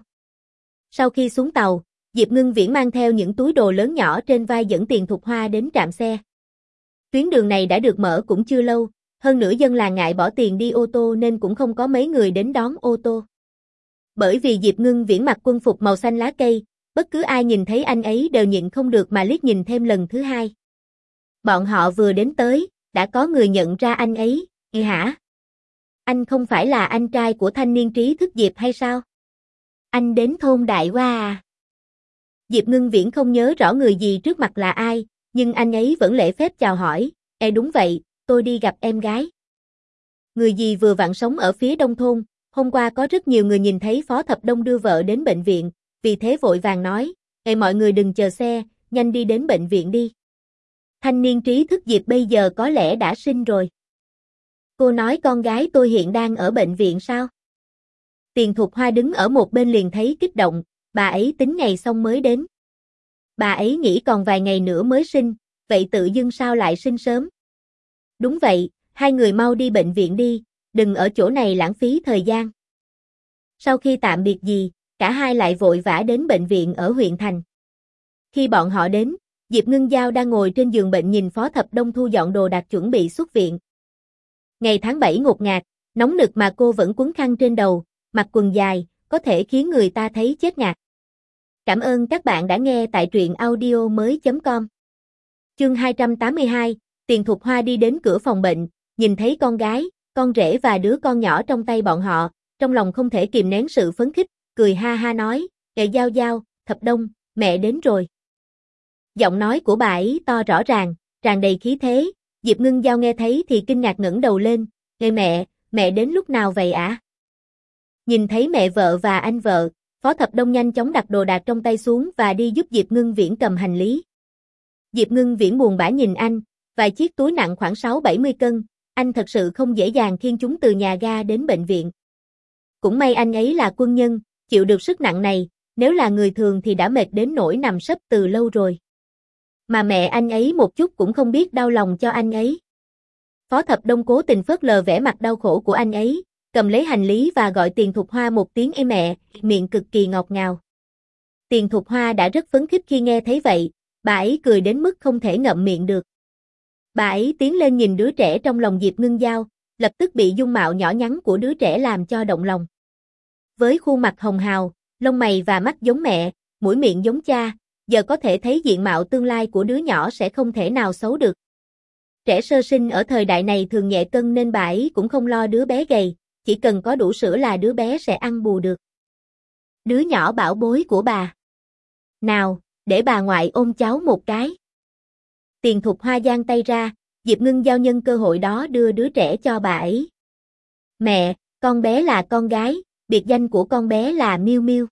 Sau khi xuống tàu, Diệp Ngưng Viễn mang theo những túi đồ lớn nhỏ trên vai dẫn Tiền Thục Hoa đến trạm xe. Tuyến đường này đã được mở cũng chưa lâu, hơn nữa dân làng ngại bỏ tiền đi ô tô nên cũng không có mấy người đến đón ô tô. Bởi vì Diệp Ngưng Viễn mặc quân phục màu xanh lá cây, bất cứ ai nhìn thấy anh ấy đều nhịn không được mà liếc nhìn thêm lần thứ hai. Bọn họ vừa đến tới, đã có người nhận ra anh ấy, "Ê hả? Anh không phải là anh trai của thanh niên trí thức Diệp hay sao? Anh đến thôn Đại Hoa à?" Diệp Ngưng Viễn không nhớ rõ người gì trước mặt là ai, nhưng anh ấy vẫn lễ phép chào hỏi, "Ê đúng vậy, tôi đi gặp em gái." Người gì vừa vặn sống ở phía đông thôn, hôm qua có rất nhiều người nhìn thấy Phó Thập Đông đưa vợ đến bệnh viện, vì thế vội vàng nói, "Ê mọi người đừng chờ xe, nhanh đi đến bệnh viện đi. Thanh niên trí thức Diệp bây giờ có lẽ đã sinh rồi." "Cô nói con gái tôi hiện đang ở bệnh viện sao?" Tiền Thục Hoa đứng ở một bên liền thấy kích động, bà ấy tính ngày xong mới đến. Bà ấy nghĩ còn vài ngày nữa mới sinh, vậy tự dưng sao lại sinh sớm? "Đúng vậy, hai người mau đi bệnh viện đi, đừng ở chỗ này lãng phí thời gian." Sau khi tạm biệt gì, cả hai lại vội vã đến bệnh viện ở huyện thành. Khi bọn họ đến, Diệp Ngưng Giao đang ngồi trên giường bệnh nhìn Phó Thập Đông thu dọn đồ đạc chuẩn bị xuất viện. Ngày tháng bảy ngột ngạt, nóng nực mà cô vẫn quấn khăn trên đầu, mặc quần dài, có thể khiến người ta thấy chết ngạt. Cảm ơn các bạn đã nghe tại truyện audio mới chấm com. Chương hai trăm tám mươi hai, Tiền Thục Hoa đi đến cửa phòng bệnh, nhìn thấy con gái, con rể và đứa con nhỏ trong tay bọn họ, trong lòng không thể kìm nén sự phấn khích, cười ha ha nói, "Kệ Giao Giao, Thập Đông, mẹ đến rồi." Giọng nói của bà ấy to rõ ràng, tràn đầy khí thế, Diệp Ngưng Giao nghe thấy thì kinh ngạc ngẩng đầu lên, "Ê mẹ, mẹ đến lúc nào vậy ạ?" Nhìn thấy mẹ vợ và anh vợ, Phó Thập Đông nhanh chóng đặt đồ đạc trong tay xuống và đi giúp Diệp Ngưng Viễn cầm hành lý. Diệp Ngưng Viễn buồn bã nhìn anh, vài chiếc túi nặng khoảng sáu bảy mươi cân, anh thật sự không dễ dàng khiêng chúng từ nhà ga đến bệnh viện. Cũng may anh ấy là quân nhân, chịu được sức nặng này, nếu là người thường thì đã mệt đến nỗi nằm sấp từ lâu rồi. Mà mẹ anh ấy một chút cũng không biết đau lòng cho anh ấy. Phó Thập Đông cố tình phớt lờ vẻ mặt đau khổ của anh ấy, cầm lấy hành lý và gọi Tiền Thục Hoa một tiếng "Ê mẹ", miệng cực kỳ ngọt ngào. Tiền Thục Hoa đã rất phấn khích khi nghe thấy vậy, bà ấy cười đến mức không thể ngậm miệng được. Bà ấy tiến lên nhìn đứa trẻ trong lòng Diệp Ngưng Giao, lập tức bị dung mạo nhỏ nhắn của đứa trẻ làm cho động lòng. Với khuôn mặt hồng hào, lông mày và mắt giống mẹ, mũi miệng giống cha, giờ có thể thấy diện mạo tương lai của đứa nhỏ sẽ không thể nào xấu được. Trẻ sơ sinh ở thời đại này thường nhẹ cân nên bà ấy cũng không lo đứa bé gầy, chỉ cần có đủ sữa là đứa bé sẽ ăn bù được. Đứa nhỏ bảo bối của bà. Nào, để bà ngoại ôm cháu một cái. Tiền Thục Hoa giang tay ra, Diệp Ngưng Giao nhân cơ hội đó đưa đứa trẻ cho bà ấy. Mẹ, con bé là con gái, biệt danh của con bé là Miu Miu.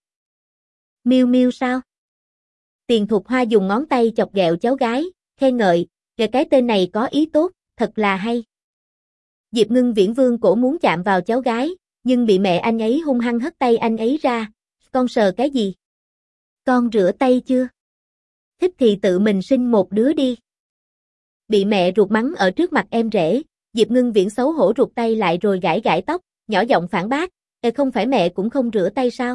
Miu Miu sao? Tiền Thục Hoa dùng ngón tay chọc ghẹo cháu gái, khen ngợi, kể cái tên này có ý tốt, thật là hay. Diệp Ngưng Viễn vương cổ muốn chạm vào cháu gái, nhưng bị mẹ anh ấy hung hăng hất tay anh ấy ra. Con sờ cái gì? Con rửa tay chưa? Thích thì tự mình sinh một đứa đi. Bị mẹ ruột mắng ở trước mặt em rể, Diệp Ngưng Viễn xấu hổ rụt tay lại rồi gãi gãi tóc, nhỏ giọng phản bác, "Ê không phải mẹ cũng không rửa tay sao?"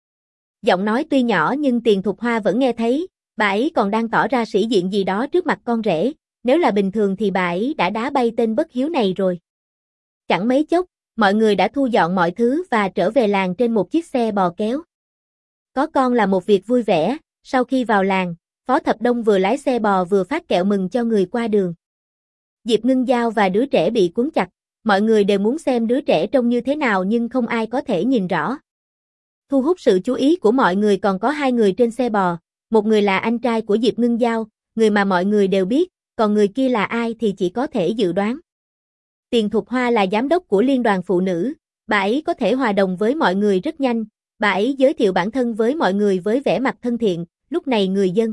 Giọng nói tuy nhỏ nhưng Tiền Thục Hoa vẫn nghe thấy, bà ấy còn đang tỏ ra sĩ diện gì đó trước mặt con rể, nếu là bình thường thì bà ấy đã đá bay tên bất hiếu này rồi. Chẳng mấy chốc, mọi người đã thu dọn mọi thứ và trở về làng trên một chiếc xe bò kéo. Có con là một việc vui vẻ, sau khi vào làng, Phó Thập Đông vừa lái xe bò vừa phát kẹo mừng cho người qua đường. Diệp Ngưng Giao và đứa trẻ bị cuốn chặt, mọi người đều muốn xem đứa trẻ trông như thế nào nhưng không ai có thể nhìn rõ. Thu hút sự chú ý của mọi người còn có hai người trên xe bò, một người là anh trai của Diệp Ngưng Giao, người mà mọi người đều biết, còn người kia là ai thì chỉ có thể dự đoán. Tiền Thục Hoa là giám đốc của Liên đoàn Phụ nữ, bà ấy có thể hòa đồng với mọi người rất nhanh, bà ấy giới thiệu bản thân với mọi người với vẻ mặt thân thiện, lúc này người dân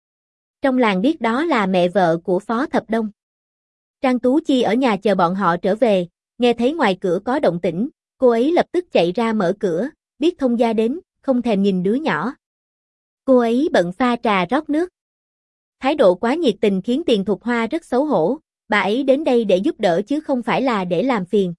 trong làng biết đó là mẹ vợ của Phó Thập Đông. Trang Tú Chi ở nhà chờ bọn họ trở về, nghe thấy ngoài cửa có động tĩnh, cô ấy lập tức chạy ra mở cửa, biết thông gia đến, không thèm nhìn đứa nhỏ. Cô ấy bận pha trà rót nước. Thái độ quá nhiệt tình khiến Tiền Thục Hoa rất xấu hổ, bà ấy đến đây để giúp đỡ chứ không phải là để làm phiền.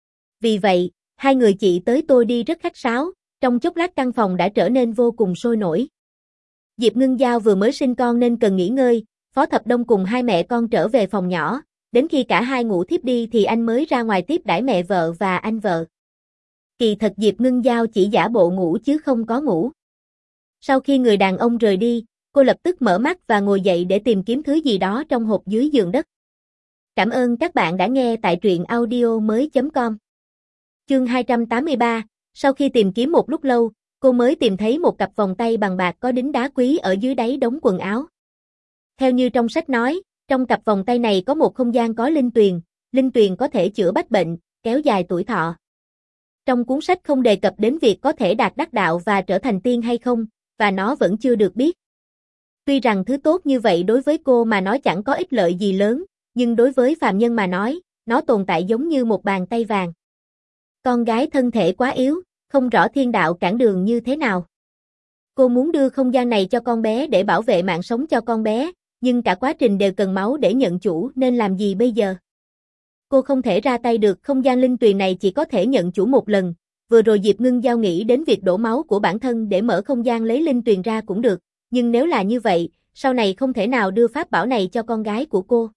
Vì vậy, hai người chị tới tôi đi rất khách sáo, trong chốc lát căn phòng đã trở nên vô cùng sôi nổi. Diệp Ngưng Giao vừa mới sinh con nên cần nghỉ ngơi, Phó Thập Đông cùng hai mẹ con trở về phòng nhỏ, đến khi cả hai ngủ thiếp đi thì anh mới ra ngoài tiếp đãi mẹ vợ và anh vợ. Kỳ thật Diệp Ngưng Giao chỉ giả bộ ngủ chứ không có ngủ. Sau khi người đàn ông rời đi, cô lập tức mở mắt và ngồi dậy để tìm kiếm thứ gì đó trong hộp dưới giường đất. Cảm ơn các bạn đã nghe tại truyện audio mới chấm com. Chương hai trăm tám mươi ba, sau khi tìm kiếm một lúc lâu, cô mới tìm thấy một cặp vòng tay bằng bạc có đính đá quý ở dưới đáy đống quần áo. Theo như trong sách nói, trong cặp vòng tay này có một không gian có linh tuyền, linh tuyền có thể chữa bách bệnh, kéo dài tuổi thọ. Trong cuốn sách không đề cập đến việc có thể đạt đắc đạo và trở thành tiên hay không, và nó vẫn chưa được biết. Tuy rằng thứ tốt như vậy đối với cô mà nói chẳng có ích lợi gì lớn, nhưng đối với phàm nhân mà nói, nó tồn tại giống như một bàn tay vàng. Con gái thân thể quá yếu, không rõ thiên đạo cản đường như thế nào. Cô muốn đưa không gian này cho con bé để bảo vệ mạng sống cho con bé, nhưng cả quá trình đều cần máu để nhận chủ nên làm gì bây giờ? Cô không thể ra tay được, không gian linh tuyền này chỉ có thể nhận chủ một lần. Vừa rồi Diệp Ngưng Giao nghĩ đến việc đổ máu của bản thân để mở không gian lấy linh tuyền ra cũng được, nhưng nếu là như vậy, sau này không thể nào đưa pháp bảo này cho con gái của cô.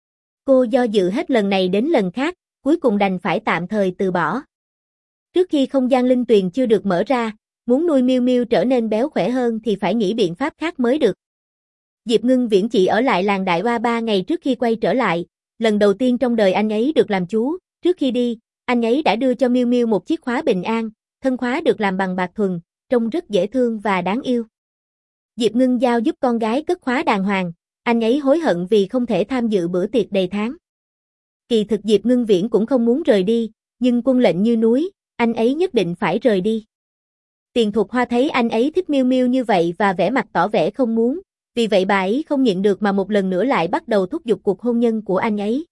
Cô do dự hết lần này đến lần khác, cuối cùng đành phải tạm thời từ bỏ. Trước khi không gian linh tuyền chưa được mở ra, muốn nuôi Miu Miu trở nên béo khỏe hơn thì phải nghĩ biện pháp khác mới được. Diệp Ngưng Viễn chỉ ở lại làng Đại Hoa ba ngày trước khi quay trở lại, lần đầu tiên trong đời anh ấy được làm chú, trước khi đi, anh ấy đã đưa cho Miu Miu một chiếc khóa bình an, thân khóa được làm bằng bạc thuần, trông rất dễ thương và đáng yêu. Diệp Ngưng Giao giúp con gái cất khóa đàng hoàng, anh ấy hối hận vì không thể tham dự bữa tiệc đầy tháng. Kỳ thực Diệp Ngưng Viễn cũng không muốn rời đi, nhưng quân lệnh như núi, anh ấy nhất định phải rời đi. Tiền Thục Hoa thấy anh ấy thích Miu Miu như vậy và vẻ mặt tỏ vẻ không muốn, vì vậy bà ấy không nhịn được mà một lần nữa lại bắt đầu thúc giục cuộc hôn nhân của anh ấy.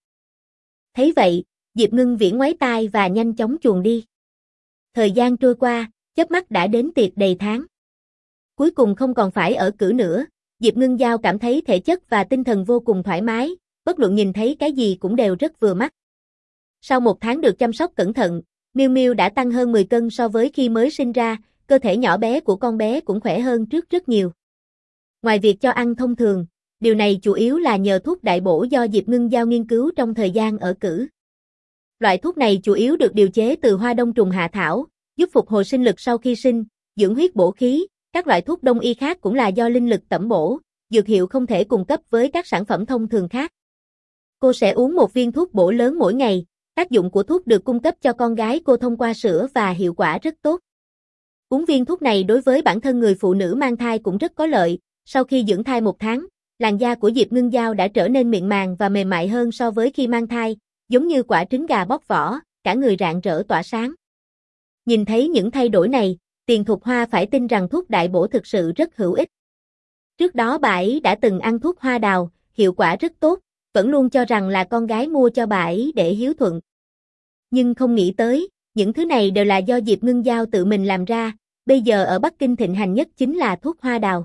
Thấy vậy, Diệp Ngưng Viễn ngoáy tai và nhanh chóng chuồn đi. Thời gian trôi qua, chớp mắt đã đến tiệc đầy tháng. Cuối cùng không còn phải ở cữ nữa, Diệp Ngưng Giao cảm thấy thể chất và tinh thần vô cùng thoải mái, bất luận nhìn thấy cái gì cũng đều rất vừa mắt. Sau một tháng được chăm sóc cẩn thận, Miu Miu đã tăng hơn mười cân so với khi mới sinh ra, cơ thể nhỏ bé của con bé cũng khỏe hơn trước rất nhiều. Ngoài việc cho ăn thông thường, điều này chủ yếu là nhờ thuốc đại bổ do Diệp Ngưng Giao nghiên cứu trong thời gian ở cữ. Loại thuốc này chủ yếu được điều chế từ hoa đông trùng hạ thảo, giúp phục hồi sinh lực sau khi sinh, dưỡng huyết bổ khí, các loại thuốc đông y khác cũng là do linh lực tẩm bổ, dược hiệu không thể cung cấp với các sản phẩm thông thường khác. Cô sẽ uống một viên thuốc bổ lớn mỗi ngày, tác dụng của thuốc được cung cấp cho con gái cô thông qua sữa và hiệu quả rất tốt. Uống viên thuốc này đối với bản thân người phụ nữ mang thai cũng rất có lợi, sau khi dưỡng thai một tháng, làn da của Diệp Ngưng Giao đã trở nên mịn màng và mềm mại hơn so với khi mang thai, giống như quả trứng gà bóc vỏ, cả người rạng rỡ tỏa sáng. Nhìn thấy những thay đổi này, Tiền Thục Hoa phải tin rằng thuốc đại bổ thực sự rất hữu ích. Trước đó bà ấy đã từng ăn thuốc hoa đào, hiệu quả rất tốt, vẫn luôn cho rằng là con gái mua cho bà ấy để hiếu thuận. Nhưng không nghĩ tới, những thứ này đều là do Diệp Ngưng Giao tự mình làm ra, bây giờ ở Bắc Kinh thịnh hành nhất chính là thuốc hoa đào.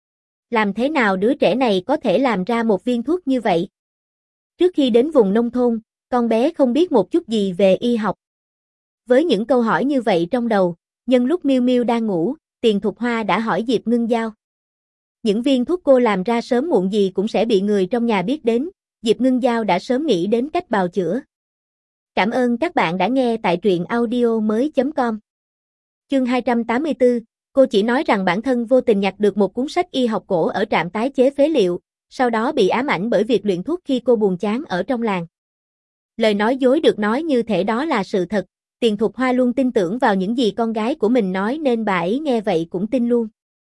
Làm thế nào đứa trẻ này có thể làm ra một viên thuốc như vậy? Trước khi đến vùng nông thôn, con bé không biết một chút gì về y học. Với những câu hỏi như vậy trong đầu, nhân lúc Miu Miu đang ngủ, Tiền Thục Hoa đã hỏi Diệp Ngưng Giao. Những viên thuốc cô làm ra sớm muộn gì cũng sẽ bị người trong nhà biết đến, Diệp Ngưng Giao đã sớm nghĩ đến cách bào chữa. Cảm ơn các bạn đã nghe tại truyện audio mới chấm com. Chương hai trăm tám mươi tư, cô chỉ nói rằng bản thân vô tình nhặt được một cuốn sách y học cổ ở trạm tái chế phế liệu, sau đó bị ám ảnh bởi việc luyện thuốc khi cô buồn chán ở trong làng. Lời nói dối được nói như thể đó là sự thật, Tiền Thục Hoa luôn tin tưởng vào những gì con gái của mình nói nên bà ấy nghe vậy cũng tin luôn.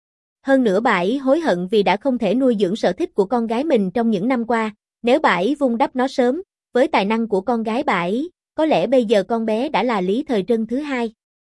Hơn nữa bà ấy hối hận vì đã không thể nuôi dưỡng sở thích của con gái mình trong những năm qua, nếu bà ấy vun đắp nó sớm, với tài năng của con gái bà ấy, có lẽ bây giờ con bé đã là Lý Thời Trân thứ hai.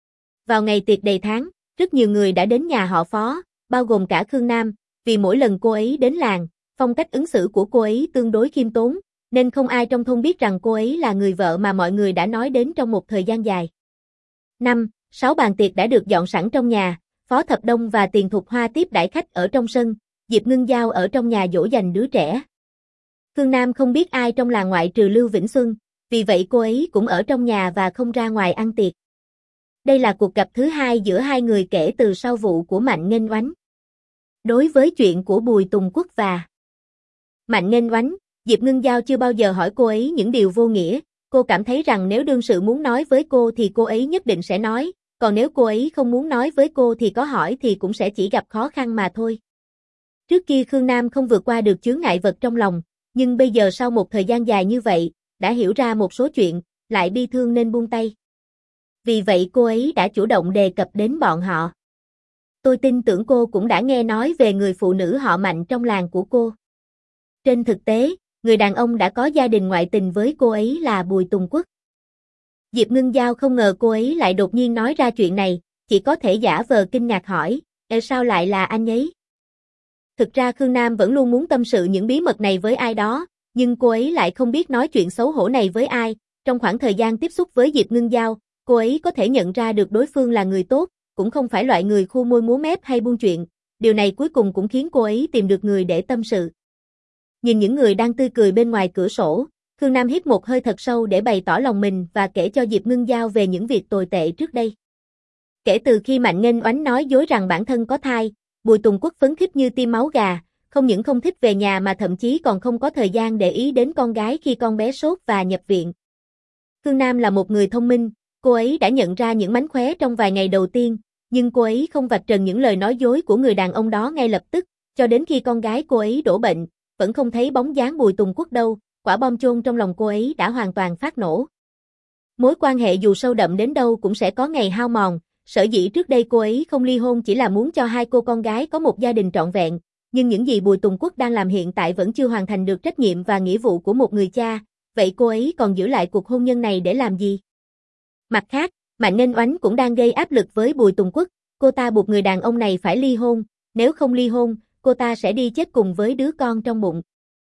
Vào ngày tiệc đầy tháng, rất nhiều người đã đến nhà họ Phó, bao gồm cả Khương Nam, vì mỗi lần cô ấy đến làng, phong cách ứng xử của cô ấy tương đối khiêm tốn, nên không ai trong thôn biết rằng cô ấy là người vợ mà mọi người đã nói đến trong một thời gian dài. Năm, sáu bàn tiệc đã được dọn sẵn trong nhà, Phó Thập Đông và Tiền Thục Hoa tiếp đãi khách ở trong sân, Diệp Ngưng Giao ở trong nhà dỗ dành đứa trẻ. Khương Nam không biết ai trong làng ngoại trừ Lưu Vĩnh Xuân, vì vậy cô ấy cũng ở trong nhà và không ra ngoài ăn tiệc. Đây là cuộc gặp thứ hai giữa hai người kể từ sau vụ của Mạnh Nghênh Oánh. Đối với chuyện của Bùi Tùng Quốc và Mạnh Nghênh Oánh, Diệp Ngưng Giao chưa bao giờ hỏi cô ấy những điều vô nghĩa, cô cảm thấy rằng nếu đương sự muốn nói với cô thì cô ấy nhất định sẽ nói, còn nếu cô ấy không muốn nói với cô thì có hỏi thì cũng sẽ chỉ gặp khó khăn mà thôi. Trước kia Khương Nam không vượt qua được chướng ngại vật trong lòng, nhưng bây giờ sau một thời gian dài như vậy, đã hiểu ra một số chuyện, lại bi thương nên buông tay. Vì vậy cô ấy đã chủ động đề cập đến bọn họ. Tôi tin tưởng cô cũng đã nghe nói về người phụ nữ họ Mạnh trong làng của cô. Trên thực tế, người đàn ông đã có gia đình ngoại tình với cô ấy là Bùi Tùng Quốc. Diệp Ngưng Giao không ngờ cô ấy lại đột nhiên nói ra chuyện này, chỉ có thể giả vờ kinh ngạc hỏi, "Ê sao lại là anh ấy?" Thực ra Khương Nam vẫn luôn muốn tâm sự những bí mật này với ai đó, nhưng cô ấy lại không biết nói chuyện xấu hổ này với ai. Trong khoảng thời gian tiếp xúc với Diệp Ngưng Giao, cô ấy có thể nhận ra được đối phương là người tốt, cũng không phải loại người khua môi múa mép hay buôn chuyện. Điều này cuối cùng cũng khiến cô ấy tìm được người để tâm sự. Nhìn những người đang tươi cười bên ngoài cửa sổ, Khương Nam hít một hơi thật sâu để bày tỏ lòng mình và kể cho Diệp Ngưng Giao về những việc tồi tệ trước đây. Kể từ khi Mạnh Nghênh Oánh nói dối rằng bản thân có thai, Bùi Tùng Quốc phấn khích như tim máu gà, không những không thích về nhà mà thậm chí còn không có thời gian để ý đến con gái khi con bé sốt và nhập viện. Khương Nam là một người thông minh, cô ấy đã nhận ra những mánh khóe trong vài ngày đầu tiên, nhưng cô ấy không vạch trần những lời nói dối của người đàn ông đó ngay lập tức, cho đến khi con gái cô ấy đổ bệnh, vẫn không thấy bóng dáng Bùi Tùng Quốc đâu, quả bom chôn trong lòng cô ấy đã hoàn toàn phát nổ. Mối quan hệ dù sâu đậm đến đâu cũng sẽ có ngày hao mòn, sở dĩ trước đây cô ấy không ly hôn chỉ là muốn cho hai cô con gái có một gia đình trọn vẹn, nhưng những gì Bùi Tùng Quốc đang làm hiện tại vẫn chưa hoàn thành được trách nhiệm và nghĩa vụ của một người cha, vậy cô ấy còn giữ lại cuộc hôn nhân này để làm gì? Mặt khác, Mạnh Nghênh Oánh cũng đang gây áp lực với Bùi Tùng Quốc, cô ta buộc người đàn ông này phải ly hôn, nếu không ly hôn, cô ta sẽ đi chết cùng với đứa con trong bụng.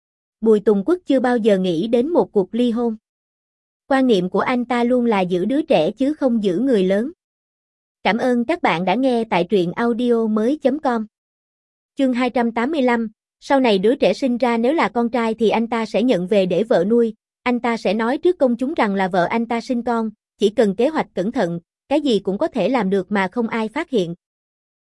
Bùi Tùng Quốc chưa bao giờ nghĩ đến một cuộc ly hôn. Quan niệm của anh ta luôn là giữ đứa trẻ chứ không giữ người lớn. Cảm ơn các bạn đã nghe tại truyện audio mới chấm com. Chương hai trăm tám mươi lăm, sau này đứa trẻ sinh ra nếu là con trai thì anh ta sẽ nhận về để vợ nuôi, anh ta sẽ nói trước công chúng rằng là vợ anh ta sinh con, chỉ cần kế hoạch cẩn thận, cái gì cũng có thể làm được mà không ai phát hiện.